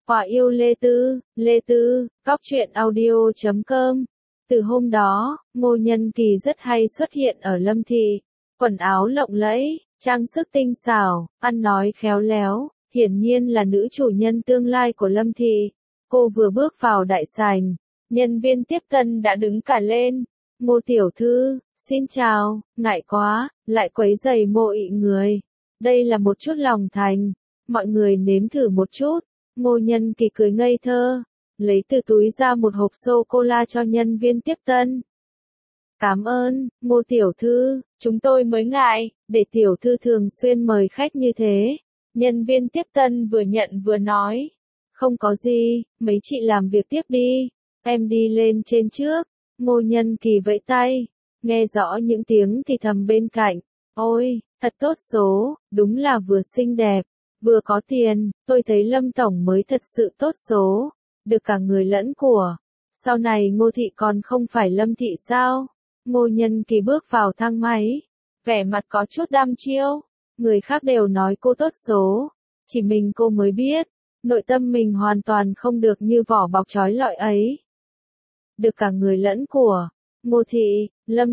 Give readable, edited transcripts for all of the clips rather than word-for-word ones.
Quả yêu Lê Tư, Cóc truyện audio.com. Từ hôm đó, Ngô Nhân Kỳ rất hay xuất hiện ở Lâm Thị. Quần áo lộng lẫy, trang sức tinh xảo, ăn nói khéo léo, hiển nhiên là nữ chủ nhân tương lai của Lâm Thị. Cô vừa bước vào đại sảnh, nhân viên tiếp tân đã đứng cả lên. Ngô tiểu thư, xin chào, ngại quá, lại quấy rầy mộ ị người. Đây là một chút lòng thành, mọi người nếm thử một chút. Ngô Nhân Kỳ cười ngây thơ, lấy từ túi ra một hộp sô-cô-la cho nhân viên tiếp tân. Cảm ơn, Ngô tiểu thư, chúng tôi mới ngại, để tiểu thư thường xuyên mời khách như thế. Nhân viên tiếp tân vừa nhận vừa nói. Không có gì, mấy chị làm việc tiếp đi, em đi lên trên trước. Ngô Nhân Kỳ vẫy tay, nghe rõ những tiếng thì thầm bên cạnh. Ôi, thật tốt số, đúng là vừa xinh đẹp, vừa có tiền, tôi thấy Lâm Tổng mới thật sự tốt số, được cả người lẫn của. Sau này Ngô Thị còn không phải Lâm Thị sao? Ngô Nhân Kỳ bước vào thang máy, vẻ mặt có chút đăm chiêu. Người khác đều nói cô tốt số, chỉ mình cô mới biết, nội tâm mình hoàn toàn không được như vỏ bọc trói lọi ấy. Được cả người lẫn của. Ngô Thị,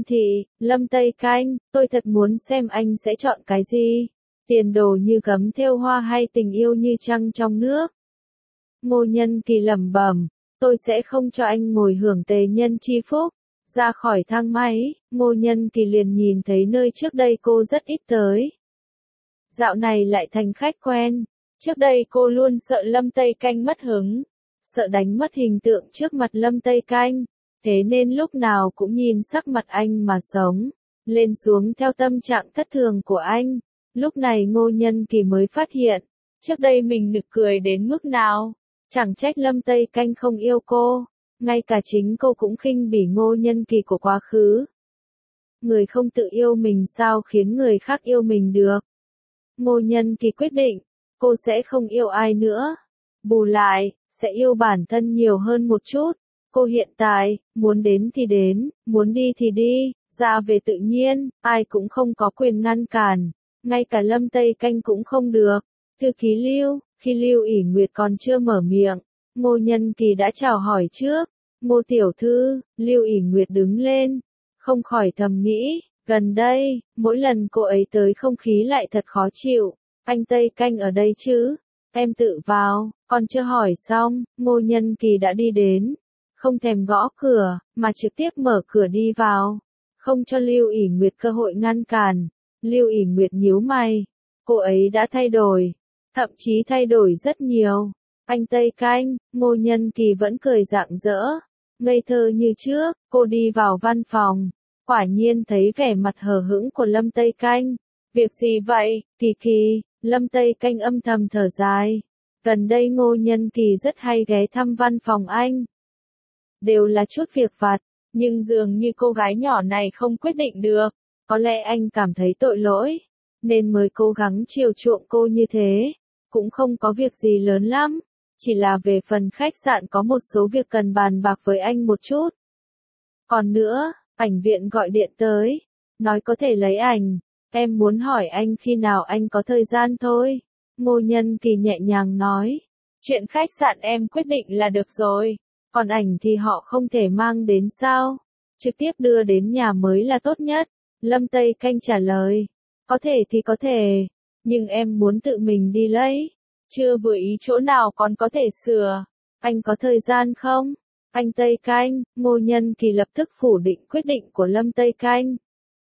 Lâm Tây Canh, tôi thật muốn xem anh sẽ chọn cái gì. Tiền đồ như gấm thêu hoa hay tình yêu như trăng trong nước. Ngô Nhân Kỳ lẩm bẩm, tôi sẽ không cho anh ngồi hưởng tề nhân chi phúc. Ra khỏi thang máy, Ngô Nhân Kỳ liền nhìn thấy nơi trước đây cô rất ít tới. Dạo này lại thành khách quen. Trước đây cô luôn sợ Lâm Tây Canh mất hứng, sợ đánh mất hình tượng trước mặt Lâm Tây Canh, thế nên lúc nào cũng nhìn sắc mặt anh mà sống, lên xuống theo tâm trạng thất thường của anh. Lúc này Ngô Nhân Kỳ mới phát hiện, trước đây mình nực cười đến mức nào, chẳng trách Lâm Tây Canh không yêu cô, ngay cả chính cô cũng khinh bỉ Ngô Nhân Kỳ của quá khứ. Người không tự yêu mình sao khiến người khác yêu mình được? Ngô Nhân Kỳ quyết định, cô sẽ không yêu ai nữa. Bù lại, sẽ yêu bản thân nhiều hơn một chút. Cô hiện tại, muốn đến thì đến, muốn đi thì đi, ra về tự nhiên, ai cũng không có quyền ngăn cản. Ngay cả Lâm Tây Canh cũng không được. Thư ký Lưu, khi Lưu ỉ Nguyệt còn chưa mở miệng, Ngô Nhân Kỳ đã chào hỏi trước. Ngô tiểu thư, Lưu ỉ Nguyệt đứng lên, không khỏi thầm nghĩ, gần đây, mỗi lần cô ấy tới không khí lại thật khó chịu. Anh Tây Canh ở đây chứ? Em tự vào, còn chưa hỏi xong, Ngô Nhân Kỳ đã đi đến. Không thèm gõ cửa, mà trực tiếp mở cửa đi vào. Không cho Lưu ỉ Nguyệt cơ hội ngăn cản. Lưu ỉ Nguyệt nhíu mày. Cô ấy đã thay đổi. Thậm chí thay đổi rất nhiều. Anh Tây Canh, Ngô Nhân Kỳ vẫn cười rạng rỡ. Ngây thơ như trước, cô đi vào văn phòng. Quả nhiên thấy vẻ mặt hờ hững của Lâm Tây Canh. Việc gì vậy, Kỳ? Lâm Tây Canh âm thầm thở dài. Gần đây Ngô Nhân Kỳ rất hay ghé thăm văn phòng anh. Đều là chút việc vặt, nhưng dường như cô gái nhỏ này không quyết định được. Có lẽ anh cảm thấy tội lỗi, nên mới cố gắng chiều chuộng cô như thế. Cũng không có việc gì lớn lắm, chỉ là về phần khách sạn có một số việc cần bàn bạc với anh một chút. Còn nữa, ảnh viện gọi điện tới, nói có thể lấy ảnh. Em muốn hỏi anh khi nào anh có thời gian thôi. Ngô Nhân Kỳ nhẹ nhàng nói. Chuyện khách sạn em quyết định là được rồi. Còn ảnh thì họ không thể mang đến sao? Trực tiếp đưa đến nhà mới là tốt nhất. Lâm Tây Canh trả lời. Có thể thì có thể. Nhưng em muốn tự mình đi lấy. Chưa vừa ý chỗ nào còn có thể sửa. Anh có thời gian không? Anh Tây Canh, Ngô Nhân Kỳ lập tức phủ định quyết định của Lâm Tây Canh.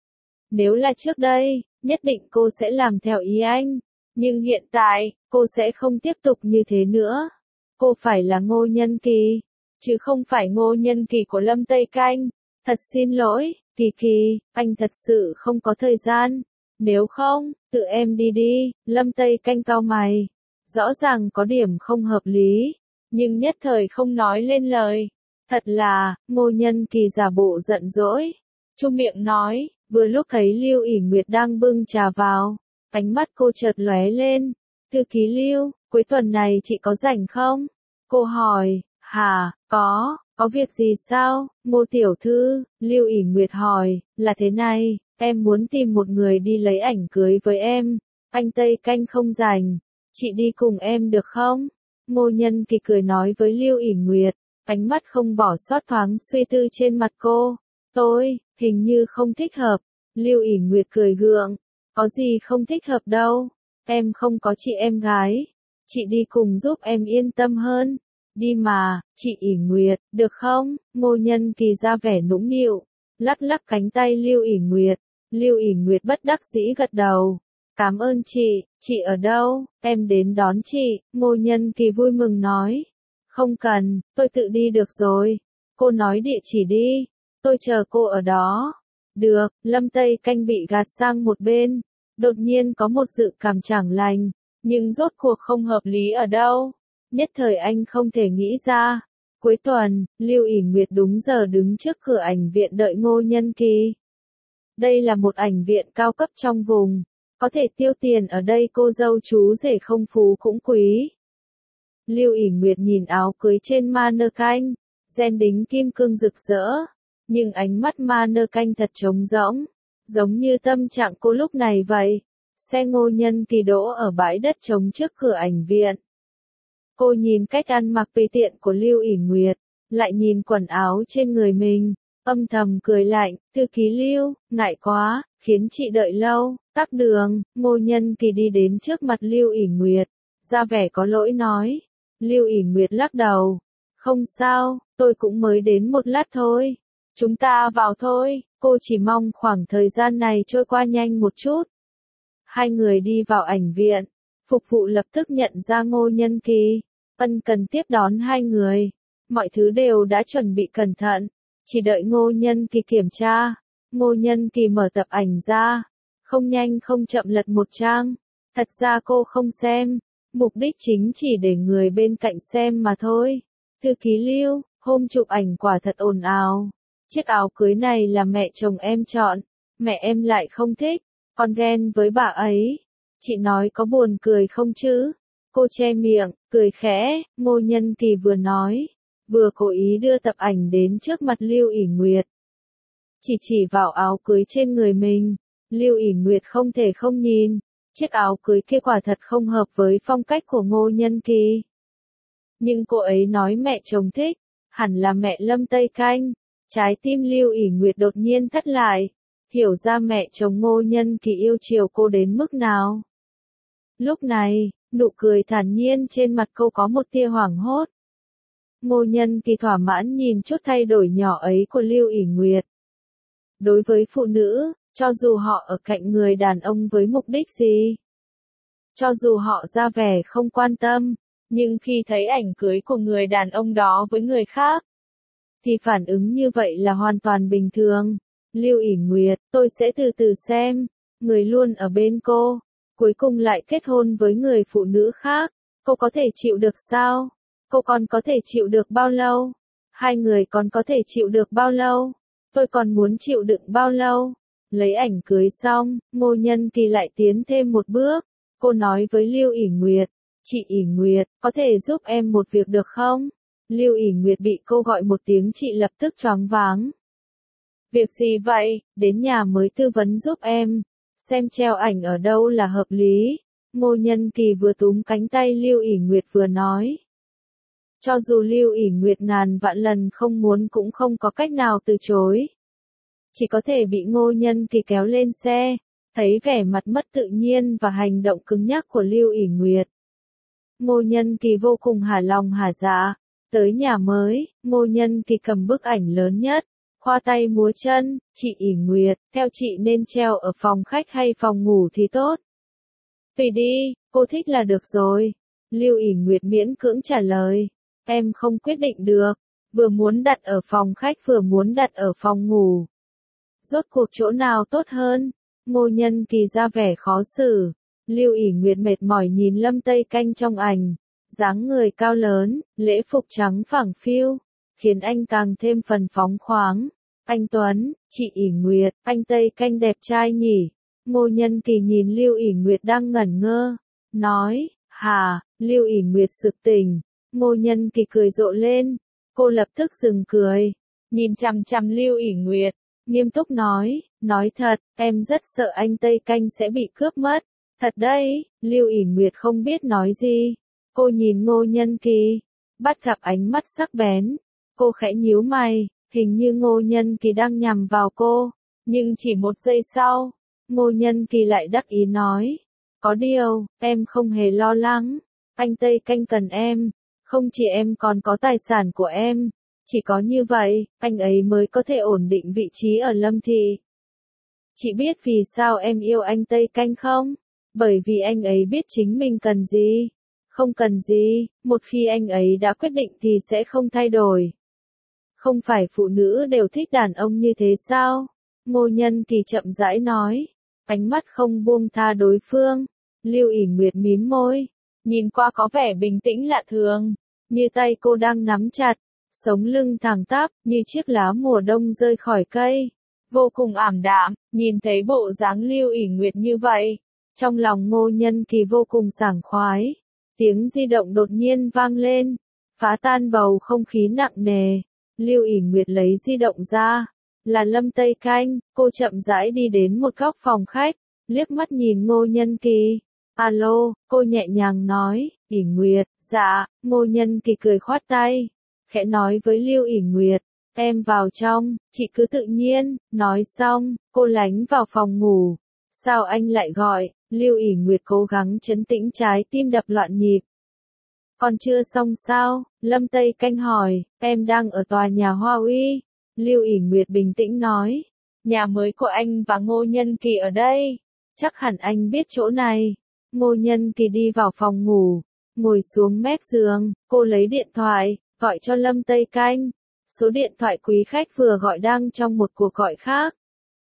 Nếu là trước đây, nhất định cô sẽ làm theo ý anh. Nhưng hiện tại, cô sẽ không tiếp tục như thế nữa. Cô phải là Ngô Nhân Kỳ, chứ không phải Ngô Nhân Kỳ của Lâm Tây Canh. Thật xin lỗi, Kỳ, anh thật sự không có thời gian. Nếu không, tự em đi đi. Lâm Tây Canh cau mày. Rõ ràng có điểm không hợp lý, nhưng nhất thời không nói lên lời. Thật là, Ngô Nhân Kỳ giả bộ giận dỗi. Chu miệng nói. Vừa lúc thấy Lưu ỉ Nguyệt đang bưng trà vào, ánh mắt cô chợt lóe lên. Thư ký Lưu, cuối tuần này chị có rảnh không? Cô hỏi. Hả, có việc gì sao? Ngô tiểu thư, Lưu ỉ Nguyệt hỏi, là thế này, em muốn tìm một người đi lấy ảnh cưới với em. Anh Tây Canh không rảnh, chị đi cùng em được không? Ngô Nhân Kỳ cười nói với Lưu ỉ Nguyệt, ánh mắt không bỏ sót thoáng suy tư trên mặt cô. Tôi, hình như không thích hợp. Lưu ỉ Nguyệt cười gượng, có gì không thích hợp đâu, em không có chị em gái. Chị đi cùng giúp em yên tâm hơn. Đi mà, chị ỉ Nguyệt, được không? Ngô Nhân Kỳ ra vẻ nũng nịu, lắc lắc cánh tay Lưu ỉ Nguyệt. Lưu ỉ Nguyệt bất đắc dĩ gật đầu. Cảm ơn chị ở đâu? Em đến đón chị, Ngô Nhân Kỳ vui mừng nói. Không cần, tôi tự đi được rồi. Cô nói địa chỉ đi, tôi chờ cô ở đó. Được, Lâm Tây Canh bị gạt sang một bên. Đột nhiên có một dự cảm chẳng lành, nhưng rốt cuộc không hợp lý ở đâu. Nhất thời anh không thể nghĩ ra. Cuối tuần, Lưu ỉ Nguyệt đúng giờ đứng trước cửa ảnh viện đợi Ngô Nhân Kỳ. Đây là một ảnh viện cao cấp trong vùng. Có thể tiêu tiền ở đây cô dâu chú rể không phú cũng quý. Lưu ỉ Nguyệt nhìn áo cưới trên mannequin, ren đính kim cương rực rỡ. Nhưng ánh mắt mannequin thật trống rỗng, giống như tâm trạng cô lúc này vậy. Xe Ngô Nhân Kỳ đỗ ở bãi đất trống trước cửa ảnh viện. Cô nhìn cách ăn mặc tùy tiện của Lưu ỉ Nguyệt, lại nhìn quần áo trên người mình, âm thầm cười lạnh. Thư ký Lưu, ngại quá, khiến chị đợi lâu. Tắc đường, Ngô Nhân Kỳ đi đến trước mặt Lưu ỉ Nguyệt, ra vẻ có lỗi nói. Lưu ỉ Nguyệt lắc đầu. Không sao, tôi cũng mới đến một lát thôi. Chúng ta vào thôi, cô chỉ mong khoảng thời gian này trôi qua nhanh một chút. Hai người đi vào ảnh viện, phục vụ lập tức nhận ra Ngô Nhân Kỳ, ân cần tiếp đón hai người. Mọi thứ đều đã chuẩn bị cẩn thận, chỉ đợi Ngô Nhân Kỳ kiểm tra. Ngô Nhân Kỳ mở tập ảnh ra, không nhanh không chậm lật một trang. Thật ra cô không xem, mục đích chính chỉ để người bên cạnh xem mà thôi. Thư ký Lưu, hôm chụp ảnh quả thật ồn ào. Chiếc áo cưới này là mẹ chồng em chọn, mẹ em lại không thích, con ghen với bà ấy. Chị nói có buồn cười không chứ? Cô che miệng, cười khẽ. Ngô Nhân Kỳ vừa nói, vừa cố ý đưa tập ảnh đến trước mặt Lưu ỉ Nguyệt. Chỉ vào áo cưới trên người mình. Lưu ỉ Nguyệt không thể không nhìn, chiếc áo cưới kia quả thật không hợp với phong cách của Ngô Nhân Kỳ. Nhưng cô ấy nói mẹ chồng thích, hẳn là mẹ Lâm Tây Canh. Trái tim Lưu ỉ Nguyệt đột nhiên thắt lại, hiểu ra mẹ chồng Ngô Nhân Kỳ yêu chiều cô đến mức nào. Lúc này, nụ cười thản nhiên trên mặt cô có một tia hoảng hốt. Ngô Nhân Kỳ thỏa mãn nhìn chút thay đổi nhỏ ấy của Lưu ỉ Nguyệt. Đối với phụ nữ, cho dù họ ở cạnh người đàn ông với mục đích gì, cho dù họ ra vẻ không quan tâm, nhưng khi thấy ảnh cưới của người đàn ông đó với người khác, thì phản ứng như vậy là hoàn toàn bình thường. Lưu ỉ Nguyệt, tôi sẽ từ từ xem, người luôn ở bên cô, cuối cùng lại kết hôn với người phụ nữ khác, cô có thể chịu được sao? Cô còn có thể chịu được bao lâu? Hai người còn có thể chịu được bao lâu? Tôi còn muốn chịu đựng bao lâu? Lấy ảnh cưới xong, Ngô Nhân Kỳ lại tiến thêm một bước. Cô nói với Lưu ỉ Nguyệt, chị ỉ Nguyệt, có thể giúp em một việc được không? Lưu ỉ Nguyệt bị cô gọi một tiếng chị lập tức choáng váng. Việc gì vậy? Đến nhà mới tư vấn giúp em. Xem treo ảnh ở đâu là hợp lý. Ngô Nhân Kỳ vừa túm cánh tay Lưu ỉ Nguyệt vừa nói. Cho dù Lưu ỉ Nguyệt ngàn vạn lần không muốn cũng không có cách nào từ chối. Chỉ có thể bị Ngô Nhân Kỳ kéo lên xe. Thấy vẻ mặt mất tự nhiên và hành động cứng nhắc của Lưu ỉ Nguyệt, Ngô Nhân Kỳ vô cùng hả lòng hả dạ. Tới nhà mới, Ngô Nhân Kỳ cầm bức ảnh lớn nhất, khoa tay múa chân. Chị ỉ Nguyệt, theo chị nên treo ở phòng khách hay phòng ngủ thì tốt? Tùy đi, cô thích là được rồi. Lưu ỉ Nguyệt miễn cưỡng trả lời. Em không quyết định được, vừa muốn đặt ở phòng khách vừa muốn đặt ở phòng ngủ. Rốt cuộc chỗ nào tốt hơn? Ngô Nhân Kỳ ra vẻ khó xử. Lưu ỉ Nguyệt mệt mỏi nhìn Lâm Tây Canh trong ảnh. Dáng người cao lớn, lễ phục trắng phẳng phiu, khiến anh càng thêm phần phóng khoáng. Anh Tuấn, chị ỉ Nguyệt, anh Tây Canh đẹp trai nhỉ? Ngô Nhân Kỳ nhìn Lưu ỉ Nguyệt đang ngẩn ngơ, nói, hả? Lưu ỉ Nguyệt sực tỉnh. Ngô Nhân Kỳ cười rộ lên, cô lập tức dừng cười, nhìn chằm chằm Lưu ỉ Nguyệt, nghiêm túc nói thật, em rất sợ anh Tây Canh sẽ bị cướp mất. Thật đấy, Lưu ỉ Nguyệt không biết nói gì. Cô nhìn Ngô Nhân Kỳ, bắt gặp ánh mắt sắc bén. Cô khẽ nhíu mày, hình như Ngô Nhân Kỳ đang nhằm vào cô. Nhưng chỉ một giây sau, Ngô Nhân Kỳ lại đắc ý nói. Có điều, em không hề lo lắng. Anh Tây Canh cần em. Không chỉ em còn có tài sản của em. Chỉ có như vậy, anh ấy mới có thể ổn định vị trí ở Lâm Thị. Chị biết vì sao em yêu anh Tây Canh không? Bởi vì anh ấy biết chính mình cần gì. Không cần gì, một khi anh ấy đã quyết định thì sẽ không thay đổi. Không phải phụ nữ đều thích đàn ông như thế sao? Ngô Nhân Kỳ chậm rãi nói, ánh mắt không buông tha đối phương. Lưu ỉ Nguyệt mím môi, nhìn qua có vẻ bình tĩnh lạ thường, như tay cô đang nắm chặt, sống lưng thẳng tắp, như chiếc lá mùa đông rơi khỏi cây. Vô cùng ảm đạm, nhìn thấy bộ dáng Lưu ỉ Nguyệt như vậy. Trong lòng Ngô Nhân Kỳ vô cùng sảng khoái. Tiếng di động đột nhiên vang lên, phá tan bầu không khí nặng nề. Lưu ỉ Nguyệt lấy di động ra, là Lâm Tây Canh. Cô chậm rãi đi đến một góc phòng khách, liếc mắt nhìn Ngô Nhân Kỳ. Alo, cô nhẹ nhàng nói, ỉ Nguyệt, dạ. Ngô Nhân Kỳ cười khoát tay, khẽ nói với Lưu ỉ Nguyệt, em vào trong, chị cứ tự nhiên. Nói xong, cô lánh vào phòng ngủ. Sao anh lại gọi? Lưu ỉ Nguyệt cố gắng trấn tĩnh trái tim đập loạn nhịp. Còn chưa xong sao? Lâm Tây Canh hỏi, em đang ở tòa nhà Hoa Uy. Lưu ỉ Nguyệt bình tĩnh nói, nhà mới của anh và Ngô Nhân Kỳ ở đây. Chắc hẳn anh biết chỗ này. Ngô Nhân Kỳ đi vào phòng ngủ, ngồi xuống mép giường, cô lấy điện thoại, gọi cho Lâm Tây Canh. Số điện thoại quý khách vừa gọi đang trong một cuộc gọi khác.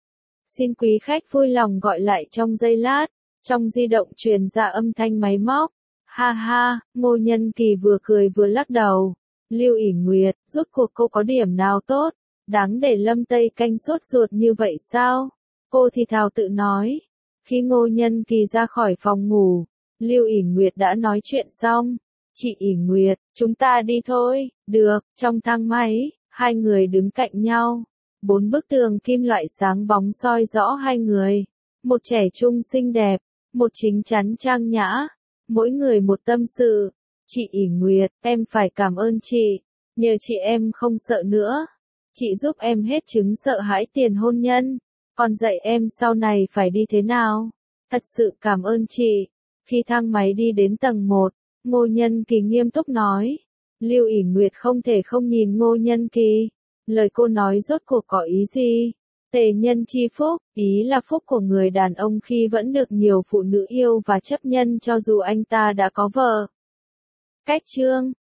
Xin quý khách vui lòng gọi lại trong giây lát. Trong di động truyền ra âm thanh máy móc. Ha ha, Ngô Nhân Kỳ vừa cười vừa lắc đầu. Lưu ỉ Nguyệt, rốt cuộc cô có điểm nào tốt? Đáng để Lâm Tây Canh sốt ruột như vậy sao? Cô thì thào tự nói. Khi Ngô Nhân Kỳ ra khỏi phòng ngủ, Lưu ỉ Nguyệt đã nói chuyện xong. Chị ỉ Nguyệt, chúng ta đi thôi. Được, trong thang máy, hai người đứng cạnh nhau. 4 bức tường kim loại sáng bóng soi rõ hai người. Một trẻ trung xinh đẹp, một chính chắn trang nhã. Mỗi người một tâm sự. Chị ỉ Nguyệt, em phải cảm ơn chị. Nhờ chị em không sợ nữa. Chị giúp em hết chứng sợ hãi tiền hôn nhân. Còn dạy em sau này phải đi thế nào. Thật sự cảm ơn chị. Khi thang máy đi đến tầng 1, Ngô Nhân Kỳ nghiêm túc nói. Lưu ỉ Nguyệt không thể không nhìn Ngô Nhân Kỳ. Lời cô nói rốt cuộc có ý gì? Tề nhân chi phúc, ý là phúc của người đàn ông khi vẫn được nhiều phụ nữ yêu và chấp nhận cho dù anh ta đã có vợ. Cách chương